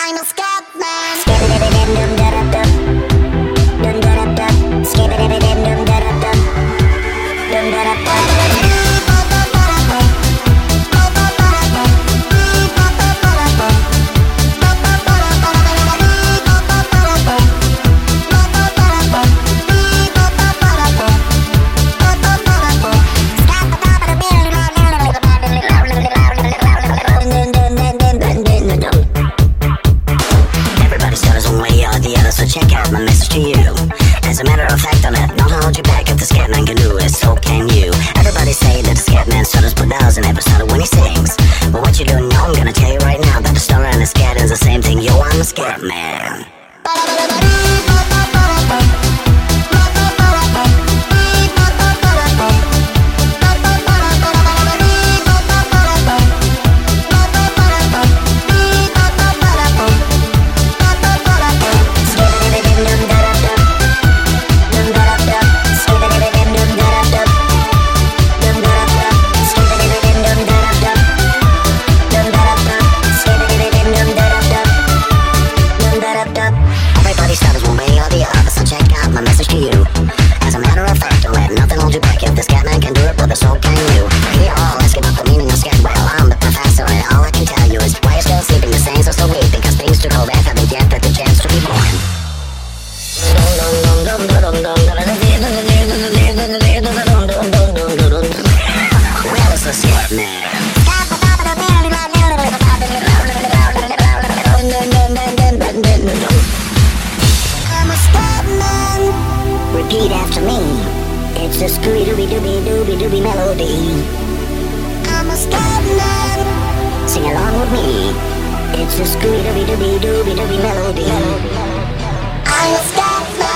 I'm a scat man. Skibidi-bidi-dum-da-da-dum. Dum-da-da-dum. Skibidi-bidi-dum-da-da-dum. Dum-da-da-dum. So check out my message to you. As a matter of fact, I'll not hold you back. If the scat man can do it, so can you. Everybody say that the scat man stutters but doesn't ever stutter when he sings. But what you don't know, I'm gonna tell you right now, that the stutter and the scat is the same thing. Yo, I'm a scat man. Everybody stutters one way or the other, so check out my message to you. As a matter of fact, don't let nothing hold you back. If the scat man can do it, brother, so can you. We all ask about the meaning of scat. Well, I'm the professor, and all I can tell you is why you're still sleeping. The saints are so weak because things took hold after they yet had the chance to be born. Well, it's the scat man. I'm a scat man. Repeat after me. It's a scooby-dooby-dooby-dooby-dooby melody. I'm a scat man. Sing along with me. It's a scooby-dooby-dooby-dooby-dooby melody. I'm a scat man.